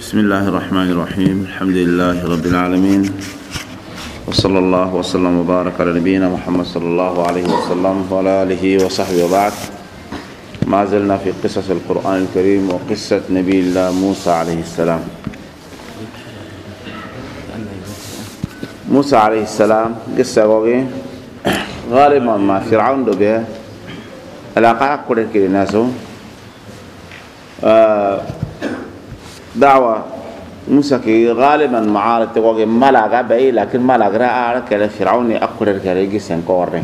بسم الله الرحمن الرحيم. الحمد لله رب العالمين، وصلى الله وسلم وبارك على نبينا محمد صلى الله عليه وسلم وعلى آله وصحبه. وبعد، ما زلنا في قصص القرآن الكريم وقصة نبي الله موسى عليه السلام. موسى عليه السلام قصة غالبا ما فرعون دو بها علاقة كل الناس دعوة موسى كي غالبا معارض تقول ملاقة بأي، لكن ملاقة رأى كلا فرعون أقرر كلا يجسن كورن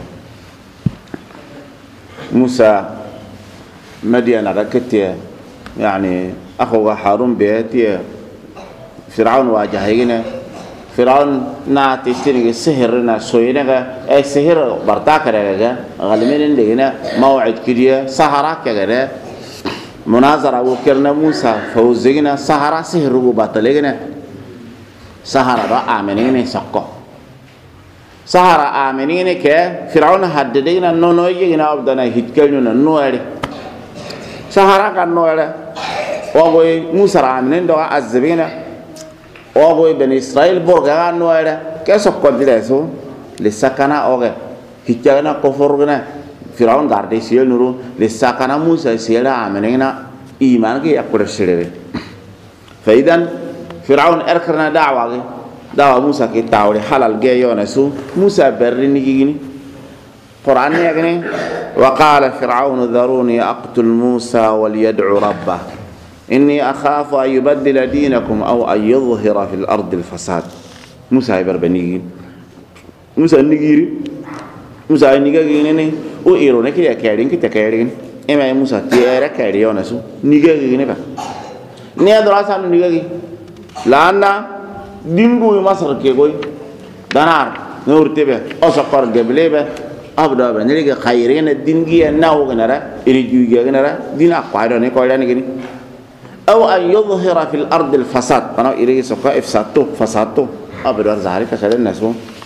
موسى مدينة ركتية، يعني أخو هارون بيتي فرعون واجهينا. فرعون ناتي تيجي سهرنا سوينا أي سهر برتاك رجع غالبا لينا موعد كذا سهرة كذا مناظرة وكرنا موسى فوزينا سهرة سهر وبطلنا سهرة آمنين سقى سهرة آمنين كفرعون هددنا نونويجنا أبدنا هتكلمنا نوالي سهرة كان نوالي وابوي موسى آمنين دعاء الزبينة وابوي بني إسرائيل برجع نوالي كسقى دلسو لسكنا أوجه هتكلنا كفرنا فرعون قاعد يسيل نورو لساكنا موسى يسيل آمنينا إيمان كي أقول الشرير. فإذا فرعون أركنا دعوة موسى كي تاولي حلال جاي يونسو موسى بريني كيني قرآن يغني وقال فرعون ذروني أقتل موسى وليدعو ربه إني أخاف أن يبدل دينكم أو أن يظهر في الأرض الفساد. موسى يبربني موسى نيجيري موسى نيجيني وإيرونه كده كارين كده كارين إما موسى تيارة كاريونا سو نيجي نبى نيا دراسة نيجي لأن دينغو مصر كيغوي دنار نور تبى أسقر قبله به أبدا بنيجي خيرين الدينجي الناو جنرا إريجي جنرا دين أقوالنا كوالنا كني أو أن يظهر في الأرض الفساد أنا إريجي سقى فسادته أبدا زهري كسر الناس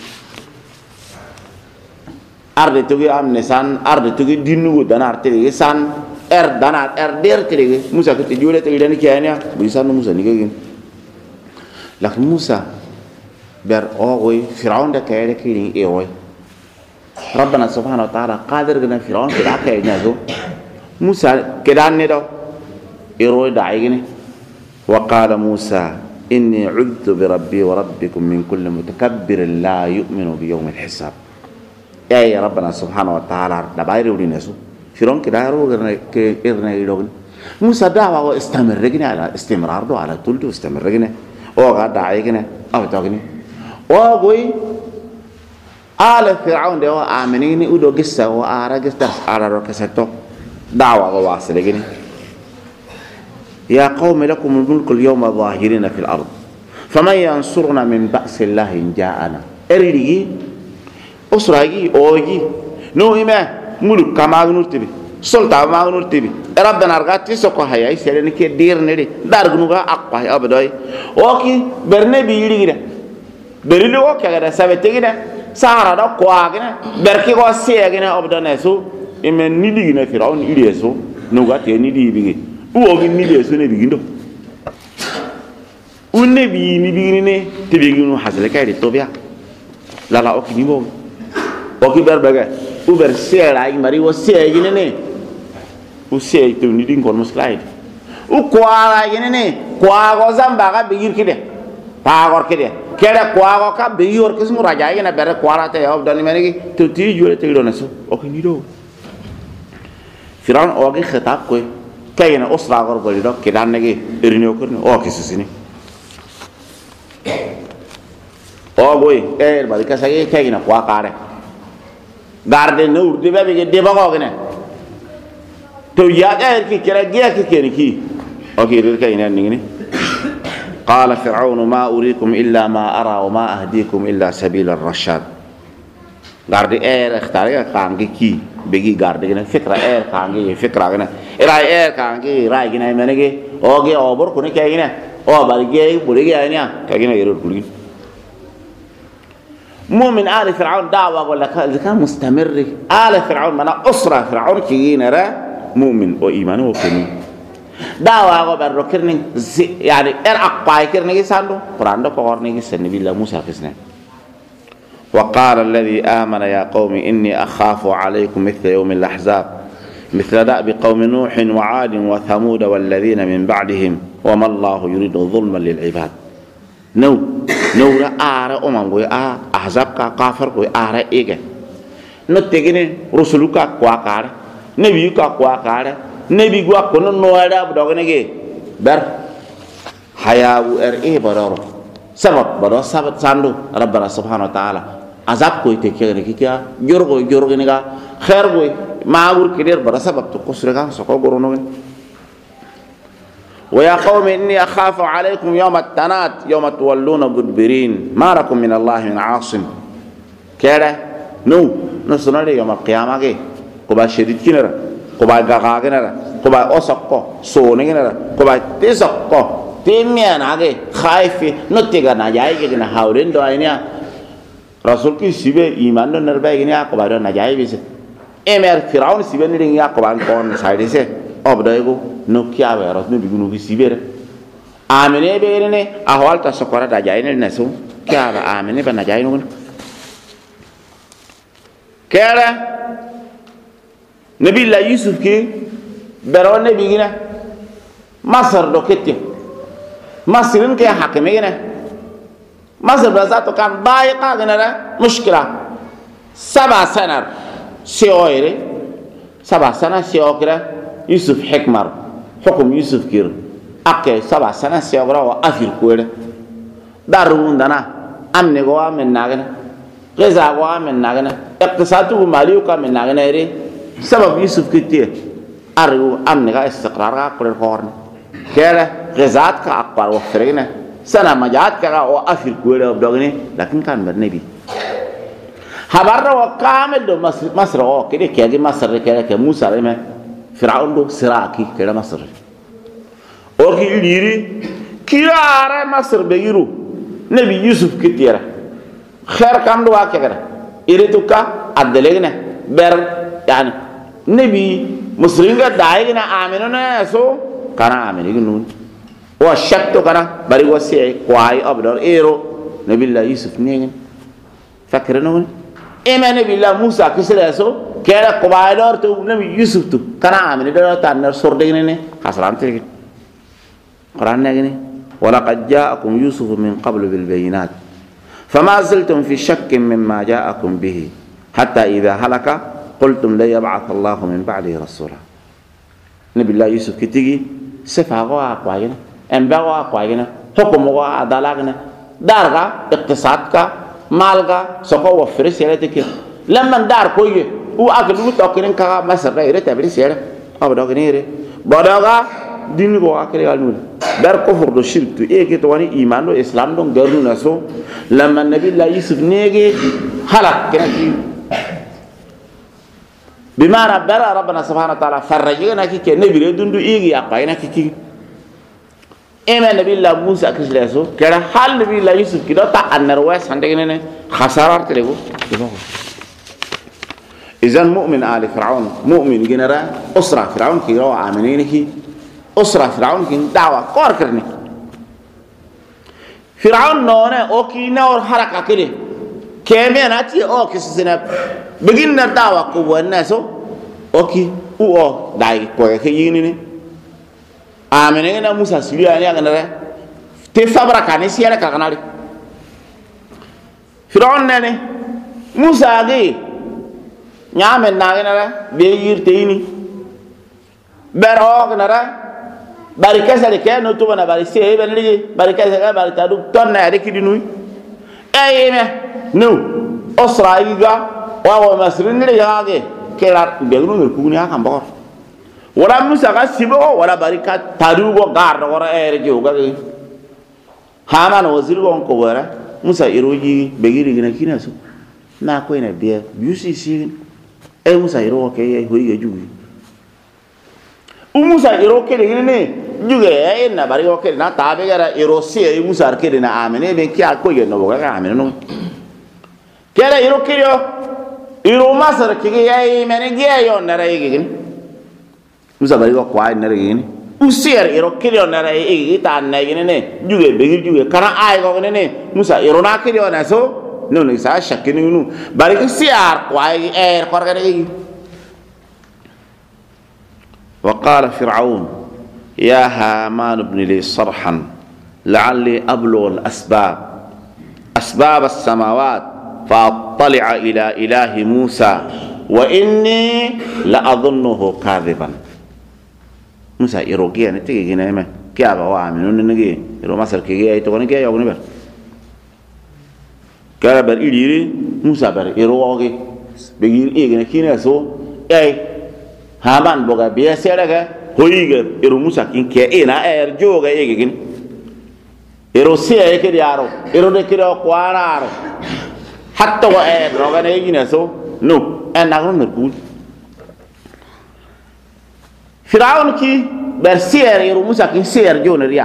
أرد تجي أم نسان أرد تجي دينو دانا أرتلي سان دانا دير تلي موسى كتجولة تجي داني كيانيا بيسان موسى نيجين. لكن موسى بير أوغوي فرعون ده كيانيا كيرين إيوي ربنا سبحانه وتعالى قادر جنا فرعون كده كيانيا زو موسى كده نيرو إيروي داعيني. وقال موسى إني عذت بربي وربكم من كل متكبر لا يؤمن بيوم الحساب. يا ربنا سبحانه وتعالى دبايرو لينسو فرعون كده إرنا يلوغن موسى دعوة استمر جنا على استمرار دو على طول دو استمر جنا أو قاعد داعي جنا أو تاغني أو قوي آل فرعون ده آمنين ودو قصة وآرا قصة آرا ركسته دعوة واصل جنا يا قوم لكم الملك اليوم ظاهرين في الأرض فمن ينصرنا من بأس الله إن جاءنا أريدي أسرعي أوجي نو إما ملك كماغنور تبي سلطة ماغنور تبي ربنا أرغاتي سكوا هيا يسيرني كي دير نري دارغنوغا أقوى أبداي أوكي برني بيجي كده بريلو أوكي كده سبتة كده سهرة ده قوا كده بركي قوا سيا كده أبدا نسو إما نيلي كده فرعون إليسو نوغاتي نيلي بيجي أوكي نيليسو نبيجينو ونبي نبيجينه تبيجينو حصل كده توبيا لا أوكي نيمو oki berbaga uber sera ay mari wo sey ginene u sey to ni din kon muslide u kwara ginene kwa go zamba ga bigir kide pa gor kide kede kwa go ka bigor kismu raja ina bere kwara te yob dani mani to ti jure te do naso oki ni do firan ogi khitab ko kayena usra gor boli do kidan nagi irino ko oki susini ogoy bari ka sagi kayena kwa kare garde no urde be ge de bago gene to ya ki kera ge ki keni ki okay rir kay nan ngini qala fir'aun ma uriikum illa ma ara wa ma ahdiikum illa sabila ar-rashad garde ikhtariya kangi ki begi garde gene fikra kangi fikra gene kangi gene menege oge obor kuni kay gene o balge buri ge anya kay gene yerur kuli مؤمن آل فرعون دعوة ولا إذا كان مستمر آل فرعون منا أسرة فرعون كينا را مؤمن وإيمان وكني dawa go ber rokirni yani aqpai kirni sandu qur'an do ko horni sen billah musa kisne وقال الذي آمن يا قوم إني أخاف عليكم مثل يوم الأحزاب مثل دأب قوم نوح وعاد وثمود والذين من بعدهم وما الله يريد ظلما للعباد نورا آره قوي أحزاب كافر قوي آره إيجا نتجني رسولك قواكار نبيك قواكار نبي قواكون نوارا بدوغنيجي بر حياة إيه برارو سبب برا سبب ساندو ربنا سبحانه وتعالى عذاب کوئی تکیه کیا جورگو نگا خیر کوئی معور کدیر برا سبب تو قصرگا سکو گرونوگن ويا قوم إني أخاف عليكم يوم التناد يوم تولون مدبرين ما لكم من الله من عاصم كده نصنع يوم القيامة كي كوبا شديد كنرا كوبا غاغا كنرا كوبا أسقو سوني كنرا كوبا تسقو تيميان هاي خايفي نتيجة نجاي كنا هاورين دوائنيا رسول كي سيبه إيمان دو نربا كنا كوبا دو نجاي بيسه إمر فرعون سيبه نرينيا كوبا كون سايدسه أبدايكو نوكيا بيرات نبيكو نوكي سيبه آمنه بيرنه أهوال تسقورا نجاي نسو كيا آمنه بنجاي نون كيا نبي الله يوسف كي برون نبي كنا مصر دو كتير مصرين كي حاكمين كنا مصر بذاته كان ضايقة كنا مشكلة 7 سنة سيويري 7 سنة سيوكرا يوسف حكمر حكم يوسف كير أكي 7 سنة سيوكرا وأفير كوير دارون دانا أمني قوى من ناغنا غزا قوى من ناغنا اقتصاده ماليوكا من ناغنا يري سبب يوسف كتير أريو أمني قوى استقرارها كوري خورن كيرا غزات كا أكبر وفرقنا سنة مجات كا وأفير كوير وبدوغني لكن كان بالنبي خبرنا وكامل دو مصر كده كده مصر كده كموسى لما فرعون دو سراكي كده مصر أوكي يديري كيرا عرى مصر بيرو نبي يوسف كتيرا خير كام دو واقع كده إيرتو كا أدلعنا بير يعني نبي مصرين كا دايقنا آمنونا سو كنا آمنين نون وشكتو كنا بري وسيء قواي أبدار إيرو نبي الله يوسف نيجن فكرنون إما نبي الله موسى كسر سو كذا قبائلور تو نبي يوسف تو كنا آمنين ده تانر سردين نه خسران تيجي قرآن نجني ولقد جاءكم يوسف من قبل بالبينات فما زلتم في شك مما جاءكم به حتى إذا هلك قلتم لا يبعث الله من بعده رسولا نبي الله يوسف كتيجي سفاقوا أقوالنا أنبأوا أقوالنا حكموا عدالنا دارك اقتصادك مالك سقوا وفرس يلتك لما دار كويه هو أكلوا تأكلين كا مصر غيره تبري سيره أبدا غنيره بدأ دين هو أكل قالوا دار كفر دو شرك تو إيه كتواني إيمان دو إسلام دو غيرنا نسو لما النبي الله يوسف نيجي هلاك كنتي بما ربنا ربنا سبحانه وتعالى فرجنا كي كنبي ردون دو إيه أقاينا كي إما نبي الله موسى كسلاسو كذا حال نبي الله يوسف كده تا النرواس عندنا خسارة تلقو إذا مؤمن آل فرعون مؤمن جنرا أسرة فرعون كي روا آمنين كي أسرة فرعون كي دعوة قار كرني فرعون نونا أوكي نور حركة كده كمان أتي أو كسينا بجينا دعوة قوة الناس أوكي أو داي قوة كيجيني آمنين موسى سيريا يعني أنا تفبرك كاني سيرة كأناري فرعون نني موسى أجي نعمل ناقنا بيجير تيني برهاق نرا باركة سركة نتوبنا بارسيه بنلي باركة سركة بارتادو تنا هذيك دينوي أيه ما نو أسرائيلها وهو مصرين اللي جاء كلا بيقولون الكوني هكذا بقى ولا موسى كسبه ولا باركة تاروبو غار ولا أرجع وكذا هامان وزيرهم كبارا موسى يروي بيجي يجينا كنا سو ناكوينا بيا بيوسي سين موسى يروي كي هو يجوي موسى يروي كي لكنه جوجي إننا بارك وكيل نا تابع كرا يروسي موسى أركيد نا آمنه بينكي أكوي جنوا بقى آمنه نو كرا يروي كيو يروي ما سر كي يا مني جيا يون نرا يجين موسى بارك وقاعد نرا يجين usier iro kirio na ra e ta na ne juge be juge kana ay go ne Musa iro na kirio na so no ne sa shakini nu bari siar kwai ko ga ne وقال فرعون يا هامان ابن لي صرحا لعلي أبلغ أسباب السماوات فأطلع إلى إله موسى وإني لأظنه كاذبا موسى يروقيا نتيجي هنا كيا بوامن نجي يرو مصر كي أي تقولين كيا يقولين بر كلا بر إيري موسى بر يروقي بيجي إيه كنا سو أي هامان بوغا بيسيرك هويغ يرو موسى كين كي إنا جوغا إيه يرو سيا يكديارو يرو دكيرو قوارارو حتى وأنا روغا يجي نسو نو أنا أقول نقول فرعون كي برسير يرو موسى كين سير جون ريا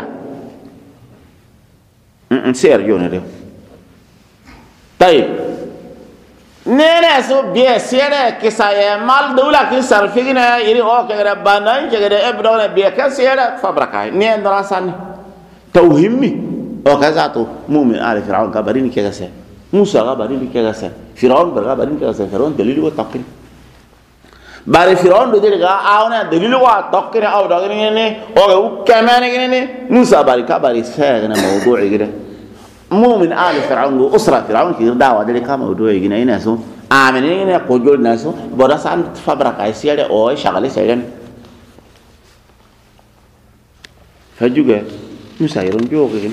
سير جون ريا طيب نene so bien sere que ça est mal de la qui sarfina iri o que rabbana que de ebdona bien que sere fabraka ni ndra san توهمي او كذاتو مؤمن آل فرعون قبرين كذا موسى قبرين كذا فرعون قبرين كذا فرعون دليل وتقري بار فرعون دليل اونه دليل وتقري او دغني او كمان ني موسى بار قبري ساغنا موضوع كده مؤمن آل فرعون اسره فرعون كده دعوه دليل كما موضوع كده ناسو امنين قجول ناسو بدا سان فبركه سيره او شغله سيرن فجوجه موسى يرون جوغين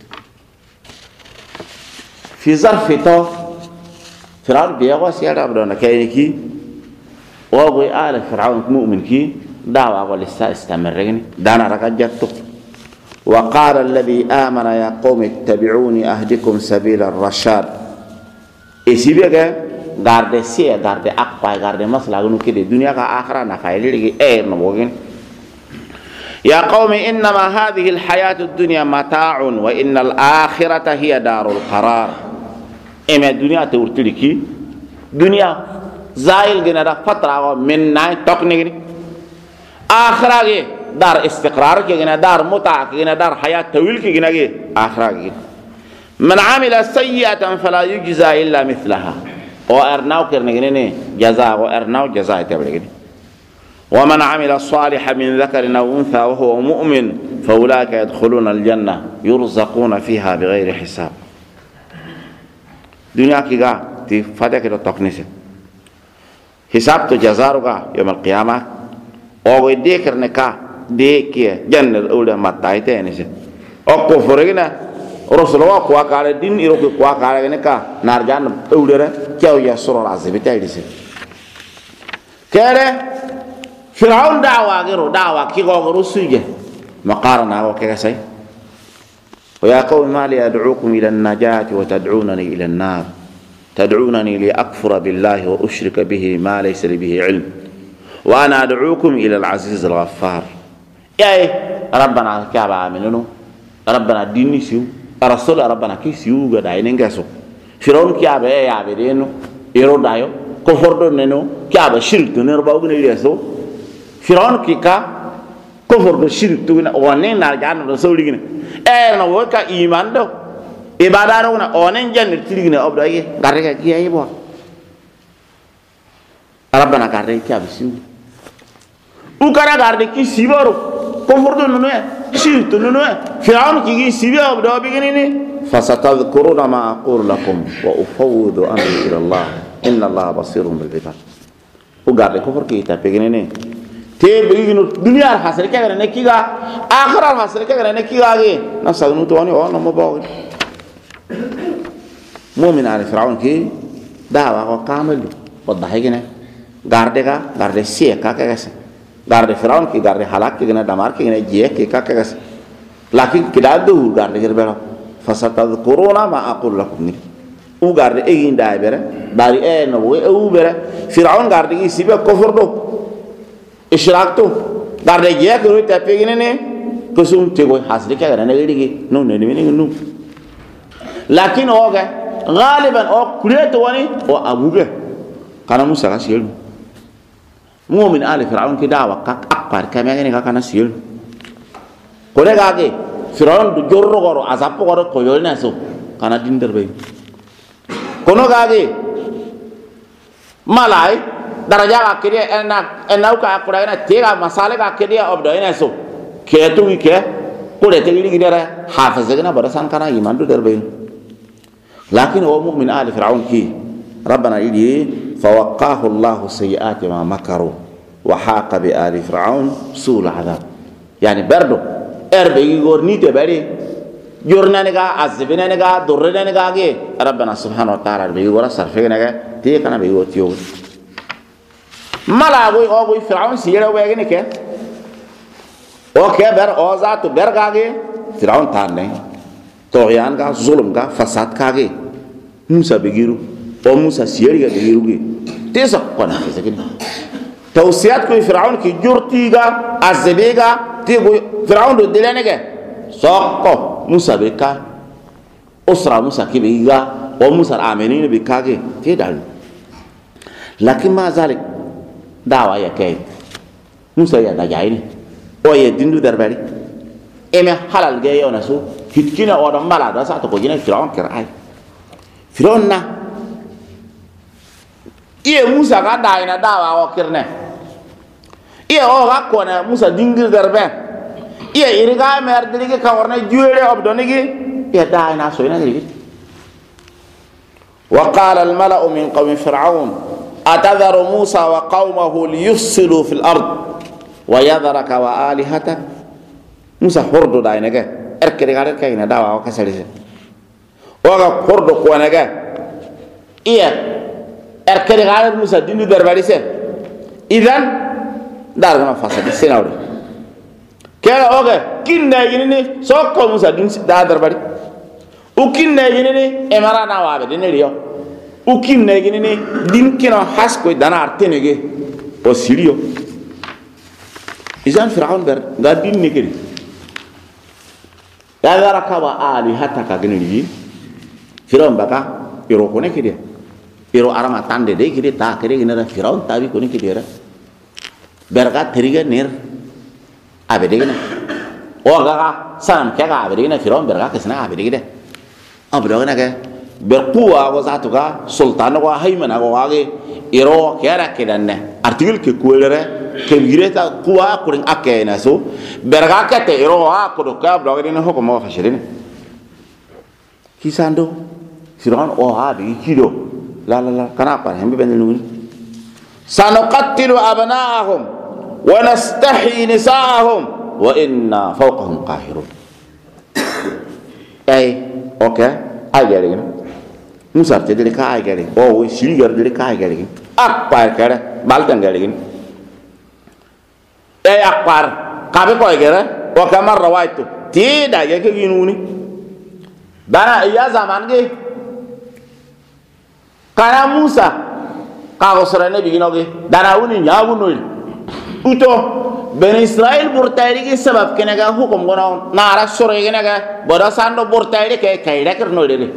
في ظرف تو فرعون بيغوا سيادة بدون كاينكي وغوي آل فرعون مؤمن كي دعوة ولسا استمرين دانا ركجتو وقال الذي آمن يا قوم اتبعوني أهدكم سبيل الرشاد إسيبيك غارد سيا غارد أقوى غارد مصلحة كده دنيا كآخرة نفايلي لغي اير نبوغين يا قوم إنما هذه الحياة الدنيا متاع وإن الآخرة هي دار القرار إما الدنيا تورتلكي دنيا زايل جنا فترة من ناي تقنيني آخرة دار استقرار كجنا دار متع كجنا دار حياة طويل كجنا آخرة من عمل سيئة فلا يجزى إلا مثلها وأرناو كرنجني جزاء وأرناو جزاء تبرجني ومن عمل صالحا من ذكر أو أنثى وهو مؤمن فأولئك يدخلون الجنة يرزقون فيها بغير حساب دنيا كيغا تفتح كده تقنيسه حساب تو جزاروغا يوم القيامة أو يديكر نكا ديكيه جنة الأولى متايته نسي أو كفرنا رسول الله قوا قال دين يروح قوا قال نكا نارجان أولى كيو يسرور عزيبته يدسي كده فرعون دعوة غيره دعوة كي غيره سجى مقارنة وكذا ويا قوم ما لي أدعوكم إلى النجاة وتدعونني إلى النار تدعونني لأكفر بالله وأشرك به ما ليس لي به علم وأنا أدعوكم إلى العزيز الغفار يا ربنا كعب عاملونه ربنا ديني سيو رسول ربنا كي سيو غداين نغاسو فرعون كعب يا عبدينو يرو دايو كفر دونو كعب شرك نرباو غنيسو فرعون كيكا كفر بالشرك تونا ونين نارجان رسولين انا وكا ايمان دو عبادارنا اونين جن تيغنا ابداي غارك كي اي بو ربنا غارك كي ابسيو وكرا غارك كي سيبرو كفر دو نو شرك نو فرعون كي سيبيو ابدو بيغنيني فستذكرون ما اقول لكم وافوض امري الى الله ان الله بصير بالعباد وغارك كفر كي تابيغنيني تبينو دنيا الحاصل كذا نكيغا آخر الحاصل كذا نكيغا نفسه نتواني أو نمو باوي مؤمن على فرعون كي دعوة وكامل وضحيكنا غاردكا غارد سيكا كذا غارد فرعون كي غارد حلاك كي غنا دمار كي غنا جيه كي كذا لكن كده دور غارد كده فستذكرون ما أقول لكم او غارد إيجين دايبرة داري نبوي او بره فرعون غارد كي سيبه كفر دو إشراكتو دارد جيه كروي تابعينه نه كسوم تقول حاصل كذا أنا غيري نو نميني نو لكن هوجا غالبا أو كلية تواني أو أبوجه كان موسى كسيل مؤمن آل فرعون كدعوة كأكبر كمان يعني كان سيل kone gage Firaun du jorro goro azapo goro ko yolna so kana dinder be kono gage malai daraja ga kiri enau ka kurana tega masale ga kiri obdo ina so ketu ke kule tegiri gidara hafizagna barasan kana iman du derbe lakin o mu'min ali Firaun ki rabbana idi fawaqahu Allah sayyi'ati ma makaru wa haqa bi ali Firaun sul adab yani berdo erbe igor ni te bari jorna ne ga azbina ne ga durrena ne ga ge rabbana subhanahu wa ta'ala be igor sarfe ne ga te kana be igor tiyo mala go o go Firaun sira we ne ke o ke ber o za to ber ga ge Firaun tanne to yan ga zulum ga fasad ka ge Musa be giru o Musa sira ga be giru ge te so kona ke segini tawsiyat ko Firaun ki jurtiga azbega ti go Firaun do dilene ge sokko Musa be ka usra Musa ki be ga o Musa amenine be ka ge ti dal lakin ma zalik dawa ya kay Musa ya da jayni o ye dindu darbari eme halal ge yona so hitkina o do mala da sa to ko jina Firaun kira ay Firaun na iye Musa ga dayna dawa o kirne iye o ga kona Musa dingir darbe iye iriga mer dirige ka warna juere obdonigi iye dayna so ina dirige wa qala al mala'u min qawmi fir'aun atadharu Musa wa qawmahu liyufsidu fil ard wa yadharaka wa alihatak Musa hordo dayna ga erkere ga kayna dawa o kasalise o ga hordo ko naga iye erkere ga Musa dindu darbari se idan dargana fasadi senawde kera oge kinne yini sokko Musa dun da darbari u kinne yini emara na wabe deneliyo u kinne yini din kino hasko dana artenege o siriyo izan Firaun ber ga din ne kedi ya garaka wa ali hatta ka geneli Firaun baka iro ko ne kedi iro arama tande de kedi ta kedi gina Firaun tabi ko ne kedi ra berga teriga ner abedegina o gaga sanam kega abedegina Firaun berga kesna abedegide abedogina ke berquwa go zatuga sultan go haymana go wage iro kera kedanne article ke kuelere ke gireta kuwa kurin akena so berga kete iro ha ko do ka blogina hoko mo fashirin kisando Firaun o ha bi kido la kana pa hembe benelu sanuqattilu abna'ahum ونستحي نساءهم وإنا فوقهم قاهرون أي أوكي أجرين Musa tedele ka agerin o siligar dele ka agerin akpar kare baltan garin akpar kabe ko agera o kamar rawaitu tida ya ke ginuni bana iya zaman ge kana Musa ka go sore ne biginoge dana uni nyagunul uto ben Israel burtayri ke sabab kenaga hukum gono nara sore kenaga boda sando burtayri ke kayda kerno dele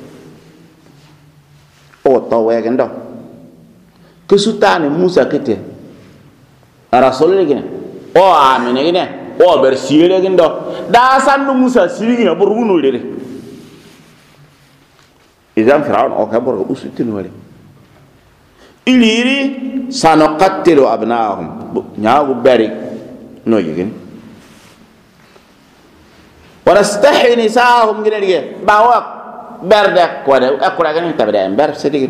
o to wegendo kusutane Musa kete rasul gene o amene gene o ber sire gendo da sando Musa siri gene burguno dele izam Firaun o ka burgo usutin wale iliri sanuqattilu abna'ahum nyaagu bari no yigin wala stahi nisa'ahum gine bawa berde ko de akura gane tabde ber sedigin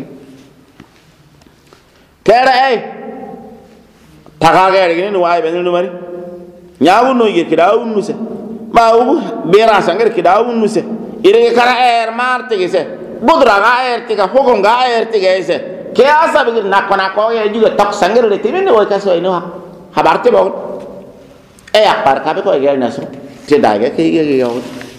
kera ay tagaga gine no way benul mari nyaagu no yigir kidawu nuse bawu bera sangar kidawu nuse ire kara marte gise budra ga tiga hogom ga tiga ise ke asa bigir nakona ko ye juga tok sangere de timene way kaso ino habarte bawo akbar kabe ko gel nasu te daga ke ge yo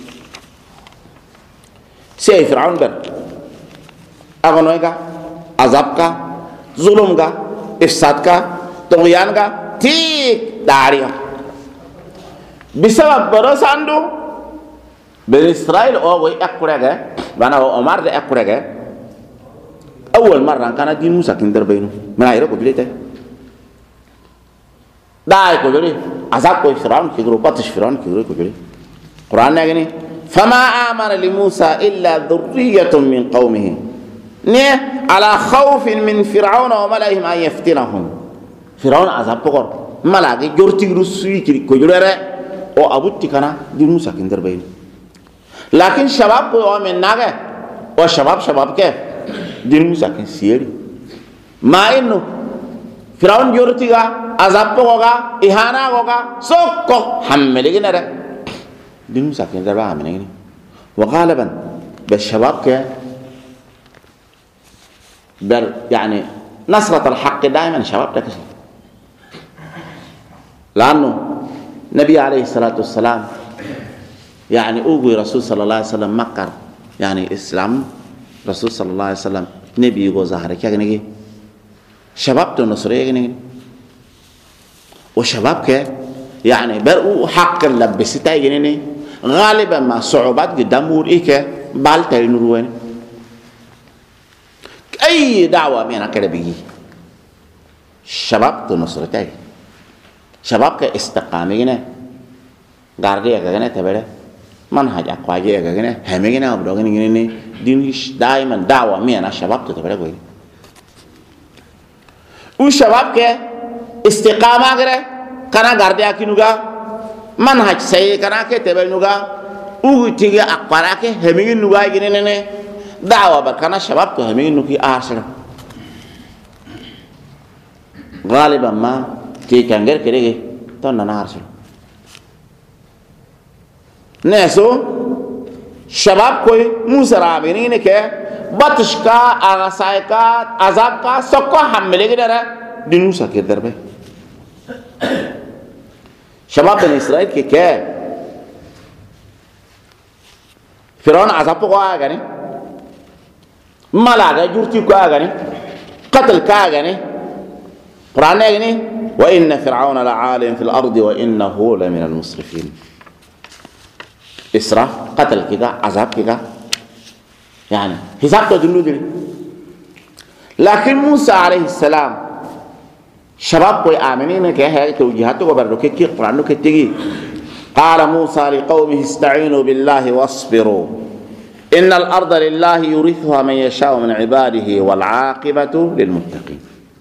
se Firaun ber agono ga azab ka zulum ga ifsad ka tugyan ga tik daria bisabab barasandu ben Israel o way akurega bana Omar de akurega أول مرة كان دين موسى كندر بينه من عيرة قبلته داي قبله azab ko fir'aun kigro batish fir'aun kigro ko jeli qur'an nagani fama amana li musa illa dhurriyyatun min qaumihi ne ala khawfin min fir'aun wa malaihim an yaftinahum fir'aun azab ko malage jorti rusuyi ko jurere o abutti kana di musa kinder bayin lakin shabab ko o men nage o shabab ke di musa kin siyeri ma inno fir'aun jorti ga azab ko ga ihana ko ga sokko hammele ginere di musa kinder ba amene ni wa galiban بالشباب ke يعني نصرة الحق دائما الشباب تكسي لأنه النبي عليه الصلاة والسلام يعني أوجي رسول صلى الله عليه وسلم مكر يعني إسلام رسول صلى الله عليه وسلم نبي يقول ظهر كي نجي شباب تنصريه نجي وشباب كه يعني برؤ حق لبستة يجيني غالبا ما صعوبات قدامور إيه بالتالي نروين أي دعوة منا كده بيجي شباب تنصرته شباب كاستقامة غاردية كأنه تبره منهج أقوى كأنه همينه أبدا كأنه دينش دائما دعوة منا شباب تبره كوي وشباب كاستقامة كده كنا غاردية كنوجا منهج سيء كنا كتبره نوجا وتيجي أقوى كهمينه نوجا كأنه دعوة بركنا شباب كهمين نوكي آسر غالبا ما كي كانغير كده تونا نارسل نسو شباب كوي موسرابينين كه باتشكا أغسايكا عذابكا سكوا حمله كده دينوسا كده به شباب بني إسرائيل كه فرعون عذابه قوي يعني ملاك جورتي كاغني قتل كاغني قرآن يعني وإن فرعون لعال في الأرض وإنه لمن المسرفين إسراف قتل كذا عذاب كذا يعني حساب تدلو لكن موسى عليه السلام شباب كوي آمنين كه توجيهاته وبرضو كي قرآن كتيجي قال موسى لقومه استعينوا بالله واصبروا إن الأرض لله يورثها من يشاء من عباده والعاقبة للمتقين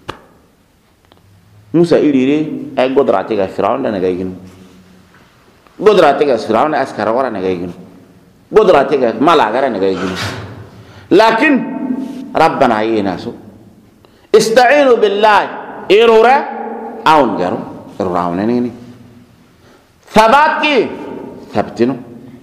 موسى إيري أي قدراتك فرعون ده نجايين قدراتك فرعون أسكر ورا نجايين قدراتك ملاك نجايين لكن ربنا يناسو استعينوا بالله إيرورا أون جرو إيرورا نيني ثباتي ثبتنو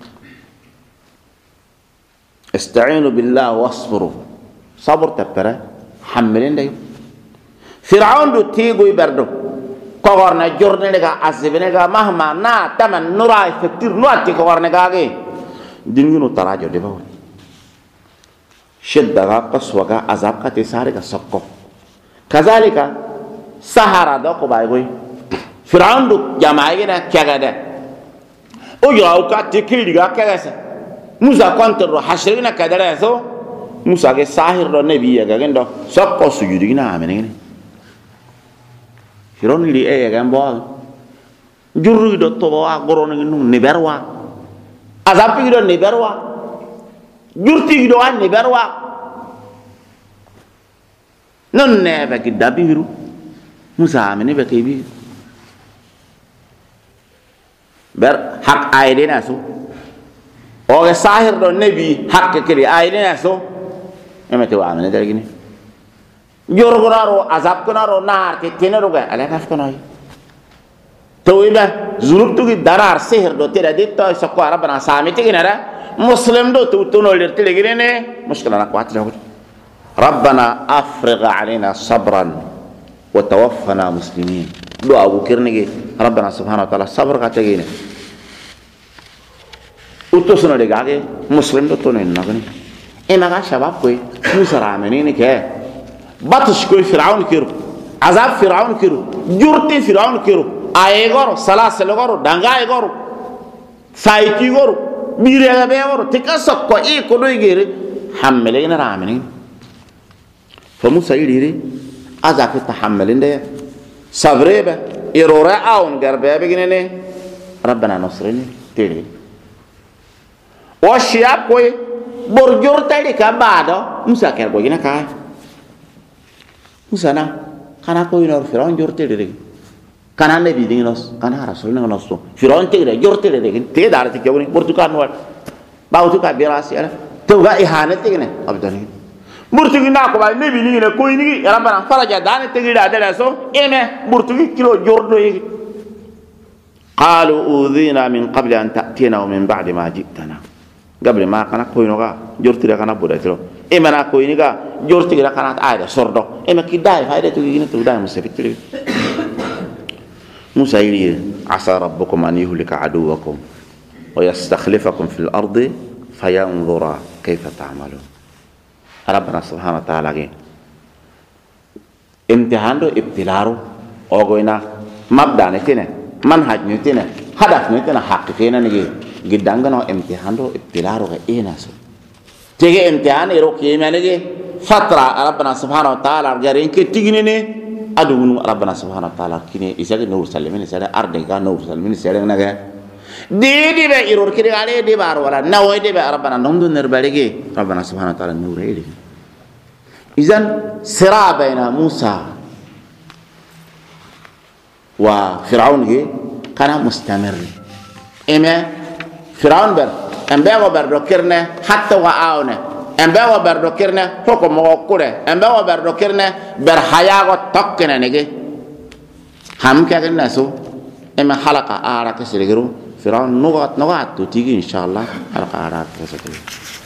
استعينوا بالله واصبروا صبر تبرة حملين ده فرعون دو تيجو يبردو كورنا جورنا لك عزبنا لك مهما نا تمن نورا يفتير نواتي كورنا كاغي دينيو تراجع ده بقول شدة قصوى عذاب كتسارة كسكو كذلك سهرة ده كبايغوي فرعون دو جماعينا كذا وجاو كاتيكيل كذا موسى كنتر حشرنا كذا سو موسى كساهر النبي كذا سكو سجودنا عملنا فرعون اللي إيه كان بوا جرّي ده تبوا قرون إنه نبروا عذاب كده نبروا جرّي كده نبروا ننّه بكده بيرو موسى عملنا بكيبي بر حق عيدنا سو أو ساهر النبي حق كذي عيدنا سو إما تبغى عملنا ده لكني يورغنارو عذاب كنارو نار كتينارو كه على كيف كناي تويبه زروب توكي دارار سهر دو تيرا ديتا سكوا ربنا سامي تيجينارا مسلم دو تونو لرتي لكني مشكلة نقوات له ربنا أفرغ علينا صبرا وتوفنا مسلمين دو أبو كرنيجي ربنا سبحانه وتعالى صبر كاتجينه utusno de gage muslim do tonen nagani ina ga shabab koy musara menini ke batush koy fir'aun kiru azab fir'aun kiru jurti fir'aun kiru ayegor salasel gor danga egor saiti gor bire ga be gor tikasok ko e ko do igere hammele ina rameni fa musa yiri azab tahammelin de sabreba إرورا أون غربا بيجنني ربنا نصرني تيري وشياب كوي برجور تالي كبادو موسى كربو جنا كاي موسى نا كنا كوي نور فرعون جور تيري كنا نبي دين نص كنا رسول نص فرعون تيري جور تيري تي دار تكيوني برتقال نوال باوتو كبيراسي أنا توغا إهانة تيجي أبداني burtugi na ko bay nebi ni ne ko ni rabana faraja dane tegi da dala so eme burtugi kilo jordo yi qalu udhina min qabli an ta'tina wa min ba'di ma ji'tana gabri ma kana ko inoga jortire kana boda tiro eme na ko iniga jortire kana ayda sordo eme ki dai fayda to yi ne to dai musafitri musa yiri asa rabbukum an yuhlika aduwakum wa yastakhlifakum fil ardi fayanzura kayfa ta'malun ربنا سبحانه وتعالى امتحان دو ابتلارو اوغوينا مبدا نتينا منهج نتينا هدف نتينا حقيقينا نجي جدانغنو امتحان دو ابتلارو ايناسو تيجي امتحان يرو كيما نجي فتره ربنا سبحانه وتعالى غارين كي تيغني ادونو ربنا سبحانه وتعالى كيني يسال نور سلمين يسال اردغا نور سلمين يسال نغا دي بي يرور كده عليه دي بار ولا نوي دي ربنا نمدو نربالغي ربنا سبحانه وتعالى نور يلي اذن صراع بين موسى وفرعون كان مستمر اما فرعون بر امبا بردوكرنا حتى واونه امبا بردوكرنا حكم موكله امبا بردوكرنا بر حياه توكنا نجي هم كده الناس اما حلقه ارا كسرغرو فرعون نغات تيجي إن شاء الله حلقة عراق